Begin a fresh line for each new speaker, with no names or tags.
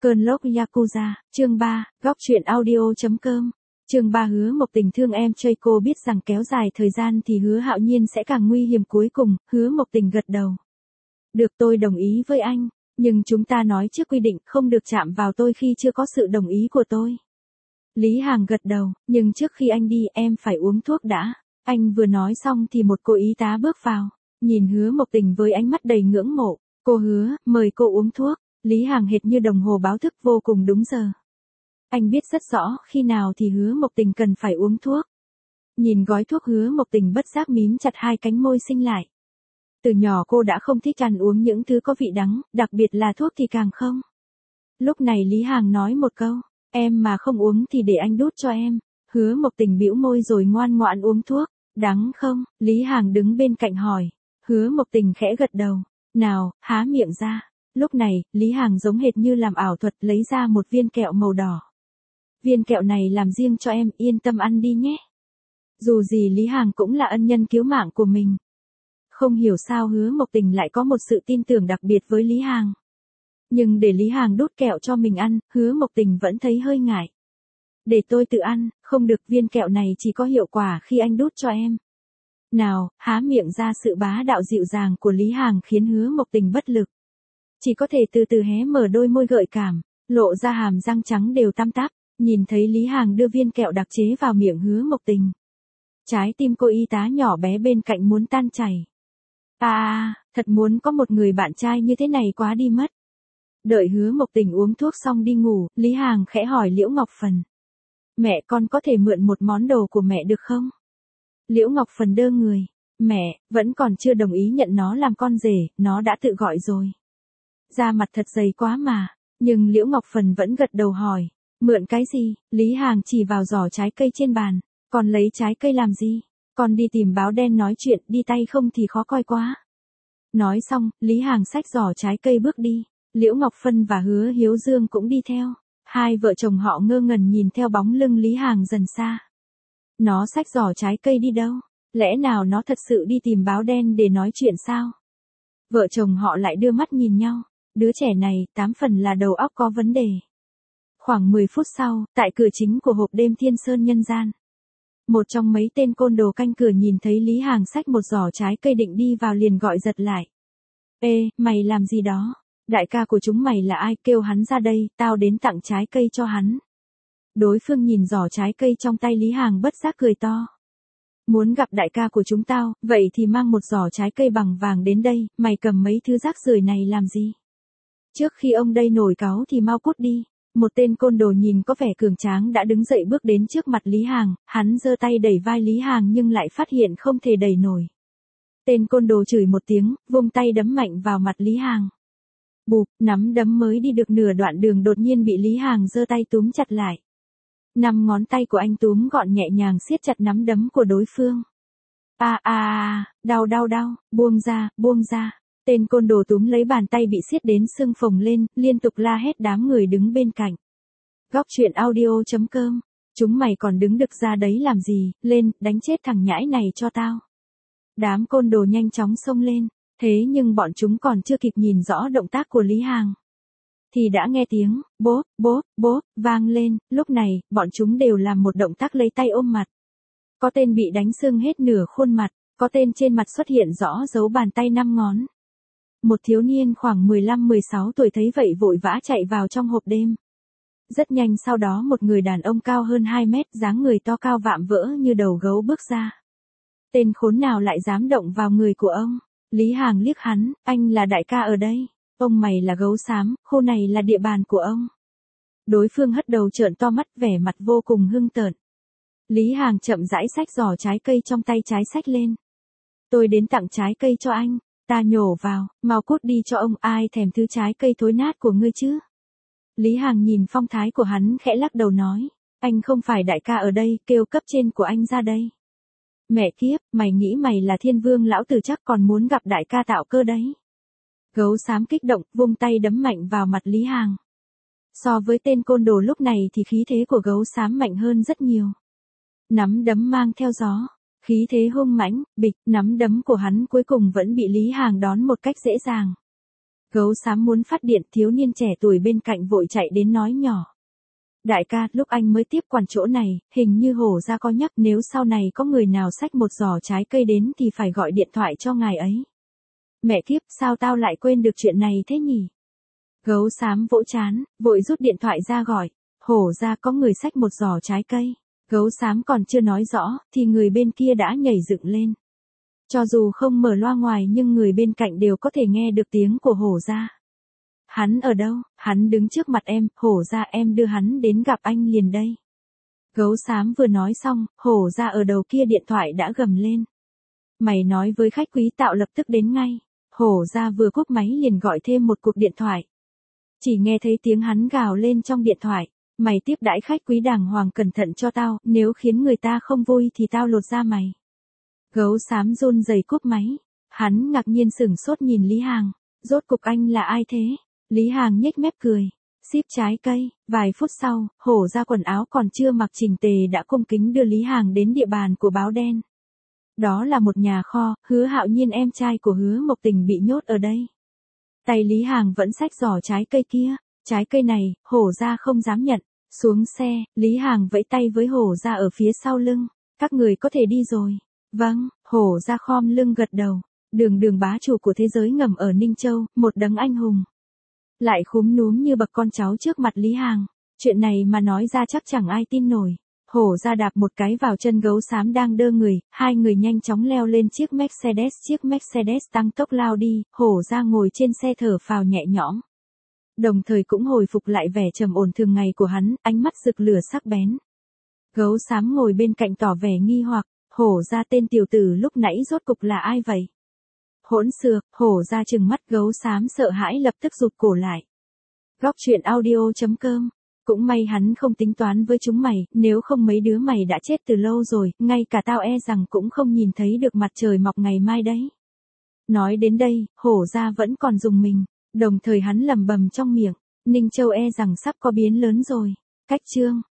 Cơn lốc Yakuza, chương 3, góc truyện audio.com. Chương 3 Hứa Mộc Tình thương em chơi, cô biết rằng kéo dài thời gian thì Hứa Hạo Nhiên sẽ càng nguy hiểm. Cuối cùng, Hứa Mộc Tình gật đầu. Được, tôi đồng ý với anh, nhưng chúng ta nói trước quy định không được chạm vào tôi khi chưa có sự đồng ý của tôi. Lý Hàng gật đầu, nhưng trước khi anh đi em phải uống thuốc đã. Anh vừa nói xong thì một cô y tá bước vào, nhìn Hứa Mộc Tình với ánh mắt đầy ngưỡng mộ. Cô Hứa, mời cô uống thuốc. Lý Hàng hệt như đồng hồ báo thức vô cùng đúng giờ. Anh biết rất rõ khi nào thì Hứa Mộc Tình cần phải uống thuốc. Nhìn gói thuốc, Hứa Mộc Tình bất giác mím chặt hai cánh môi xinh lại. Từ nhỏ cô đã không thích ăn uống những thứ có vị đắng, đặc biệt là thuốc thì càng không. Lúc này Lý Hàng nói một câu, em mà không uống thì để anh đút cho em. Hứa Mộc Tình bĩu môi rồi ngoan ngoãn uống thuốc. Đắng không? Lý Hàng đứng bên cạnh hỏi. Hứa Mộc Tình khẽ gật đầu. Nào, há miệng ra. Lúc này, Lý Hàng giống hệt như làm ảo thuật lấy ra một viên kẹo màu đỏ. Viên kẹo này làm riêng cho em, yên tâm ăn đi nhé. Dù gì Lý Hàng cũng là ân nhân cứu mạng của mình. Không hiểu sao Hứa Mộc Tình lại có một sự tin tưởng đặc biệt với Lý Hàng. Nhưng để Lý Hàng đút kẹo cho mình ăn, Hứa Mộc Tình vẫn thấy hơi ngại. Để tôi tự ăn, không được, viên kẹo này chỉ có hiệu quả khi anh đút cho em. Nào, há miệng ra. Sự bá đạo dịu dàng của Lý Hàng khiến Hứa Mộc Tình bất lực. Chỉ có thể từ từ hé mở đôi môi gợi cảm, lộ ra hàm răng trắng đều tăm tắp, nhìn thấy Lý Hàng đưa viên kẹo đặc chế vào miệng Hứa Mộc Tình. Trái tim cô y tá nhỏ bé bên cạnh muốn tan chảy. Thật muốn có một người bạn trai như thế này quá đi mất. Đợi Hứa Mộc Tình uống thuốc xong đi ngủ, Lý Hàng khẽ hỏi Liễu Ngọc Phần. Mẹ, con có thể mượn một món đồ của mẹ được không? Liễu Ngọc Phần đơ người. Mẹ, vẫn còn chưa đồng ý nhận nó làm con rể, nó đã tự gọi rồi. Da mặt thật dày quá mà, nhưng Liễu Ngọc Phần vẫn gật đầu hỏi. Mượn cái gì? Lý Hàng chỉ vào giỏ trái cây trên bàn. Con lấy trái cây làm gì? Con đi tìm báo đen nói chuyện, đi tay không thì khó coi quá. Nói xong, Lý Hàng xách giỏ trái cây bước đi. Liễu Ngọc Phân và Hứa Hiếu Dương cũng đi theo. Hai vợ chồng họ ngơ ngẩn nhìn theo bóng lưng Lý Hàng dần xa. Nó xách giỏ trái cây đi đâu? Lẽ nào nó thật sự đi tìm báo đen để nói chuyện sao? Vợ chồng họ lại đưa mắt nhìn nhau. Đứa trẻ này, 8 phần là đầu óc có vấn đề. Khoảng 10 phút sau, tại cửa chính của hộp đêm Thiên Sơn Nhân Gian. Một trong mấy tên côn đồ canh cửa nhìn thấy Lý Hàng xách một giỏ trái cây định đi vào liền gọi giật lại. Ê, mày làm gì đó? Đại ca của chúng mày là ai? Kêu hắn ra đây, tao đến tặng trái cây cho hắn. Đối phương nhìn giỏ trái cây trong tay Lý Hàng bất giác cười to. Muốn gặp đại ca của chúng tao, vậy thì mang một giỏ trái cây bằng vàng đến đây, mày cầm mấy thứ rác rưởi này làm gì? Trước khi ông đây nổi cáu thì mau cút đi. Một tên côn đồ nhìn có vẻ cường tráng đã đứng dậy bước đến trước mặt Lý Hàng, hắn giơ tay đẩy vai Lý Hàng nhưng lại phát hiện không thể đẩy nổi. Tên côn đồ chửi một tiếng, vung tay đấm mạnh vào mặt Lý Hàng. Bụp, nắm đấm mới đi được nửa đoạn đường đột nhiên bị Lý Hàng giơ tay túm chặt lại. 5 ngón tay của anh túm gọn nhẹ nhàng siết chặt nắm đấm của đối phương. Đau, buông ra. Tên côn đồ túm lấy bàn tay bị siết đến sưng phồng lên, liên tục la hét đám người đứng bên cạnh. Góc truyện audio.com. Chúng mày còn đứng được ra đấy làm gì, lên, đánh chết thằng nhãi này cho tao. Đám côn đồ nhanh chóng xông lên, thế nhưng bọn chúng còn chưa kịp nhìn rõ động tác của Lý Hàng. Thì đã nghe tiếng, bốp, vang lên, lúc này, bọn chúng đều làm một động tác lấy tay ôm mặt. Có tên bị đánh sưng hết nửa khuôn mặt, có tên trên mặt xuất hiện rõ dấu bàn tay 5 ngón. Một thiếu niên khoảng 15-16 tuổi thấy vậy vội vã chạy vào trong hộp đêm. Rất nhanh sau đó một người đàn ông cao hơn 2 mét, dáng người to cao vạm vỡ như đầu gấu bước ra. Tên khốn nào lại dám động vào người của ông? Lý Hàng liếc hắn, anh là đại ca ở đây. Ông mày là gấu xám, khu này là địa bàn của ông. Đối phương hất đầu trợn to mắt vẻ mặt vô cùng hưng tợn. Lý Hàng chậm rãi xách giỏ trái cây trong tay trái xách lên. Tôi đến tặng trái cây cho anh. Ta nhổ vào, mau cút đi cho ông, ai thèm thứ trái cây thối nát của ngươi chứ. Lý Hàng nhìn phong thái của hắn khẽ lắc đầu nói. Anh không phải đại ca ở đây, kêu cấp trên của anh ra đây. Mẹ kiếp, mày nghĩ mày là Thiên Vương lão tử chắc còn muốn gặp đại ca tạo cơ đấy. Gấu xám kích động, vung tay đấm mạnh vào mặt Lý Hàng. So với tên côn đồ lúc này thì khí thế của gấu xám mạnh hơn rất nhiều. Nắm đấm mang theo gió. Khí thế hung mãnh, bịch, nắm đấm của hắn cuối cùng vẫn bị Lý Hàng đón một cách dễ dàng. Gấu xám muốn phát điện, thiếu niên trẻ tuổi bên cạnh vội chạy đến nói nhỏ. Đại ca, lúc anh mới tiếp quản chỗ này, hình như hổ ra có nhắc nếu sau này có người nào xách một giỏ trái cây đến thì phải gọi điện thoại cho ngài ấy. Mẹ kiếp, sao tao lại quên được chuyện này thế nhỉ? Gấu xám vỗ trán, vội rút điện thoại ra gọi. Hổ ra có người xách một giỏ trái cây. Gấu xám còn chưa nói rõ, thì người bên kia đã nhảy dựng lên. Cho dù không mở loa ngoài nhưng người bên cạnh đều có thể nghe được tiếng của hổ ra. Hắn ở đâu? Hắn đứng trước mặt em, hổ ra em đưa hắn đến gặp anh liền đây. Gấu xám vừa nói xong, hổ ra ở đầu kia điện thoại đã gầm lên. Mày nói với khách quý tạo lập tức đến ngay. Hổ ra vừa cúp máy liền gọi thêm một cuộc điện thoại. Chỉ nghe thấy tiếng hắn gào lên trong điện thoại. Mày tiếp đãi khách quý đàng hoàng cẩn thận cho tao, nếu khiến người ta không vui thì tao lột da mày. Gấu xám run rẩy cúp máy. Hắn ngạc nhiên sửng sốt nhìn Lý Hàng. Rốt cục anh là ai thế? Lý Hàng nhếch mép cười. Ship trái cây. Vài phút sau, hổ ra quần áo còn chưa mặc chỉnh tề đã cung kính đưa Lý Hàng đến địa bàn của báo đen. Đó là một nhà kho, Hứa Hạo Nhiên em trai của Hứa Mộc Tình bị nhốt ở đây. Tay Lý Hàng vẫn xách giỏ trái cây kia. Trái cây này, hổ ra không dám nhận. Xuống xe, Lý Hàng vẫy tay với hổ ra ở phía sau lưng. Các người có thể đi rồi. Vâng, hổ ra khom lưng gật đầu. Đường bá chủ của thế giới ngầm ở Ninh Châu, một đấng anh hùng. Lại khúm núm như bậc con cháu trước mặt Lý Hàng. Chuyện này mà nói ra chắc chẳng ai tin nổi. Hổ ra đạp một cái vào chân gấu xám đang đơ người, hai người nhanh chóng leo lên chiếc Mercedes tăng tốc lao đi, hổ ra ngồi trên xe thở phào nhẹ nhõm. Đồng thời cũng hồi phục lại vẻ trầm ổn thường ngày của hắn, ánh mắt rực lửa sắc bén. Gấu xám ngồi bên cạnh tỏ vẻ nghi hoặc, hổ ra tên tiểu tử lúc nãy rốt cục là ai vậy? Hỗn xược, hổ ra trừng mắt gấu xám sợ hãi lập tức rụt cổ lại. Góc truyện audio.com. Cũng may hắn không tính toán với chúng mày, nếu không mấy đứa mày đã chết từ lâu rồi, ngay cả tao e rằng cũng không nhìn thấy được mặt trời mọc ngày mai đấy. Nói đến đây, hổ ra vẫn còn rùng mình, đồng thời hắn lẩm bẩm trong miệng, Ninh Châu e rằng sắp có biến lớn rồi. Cách chương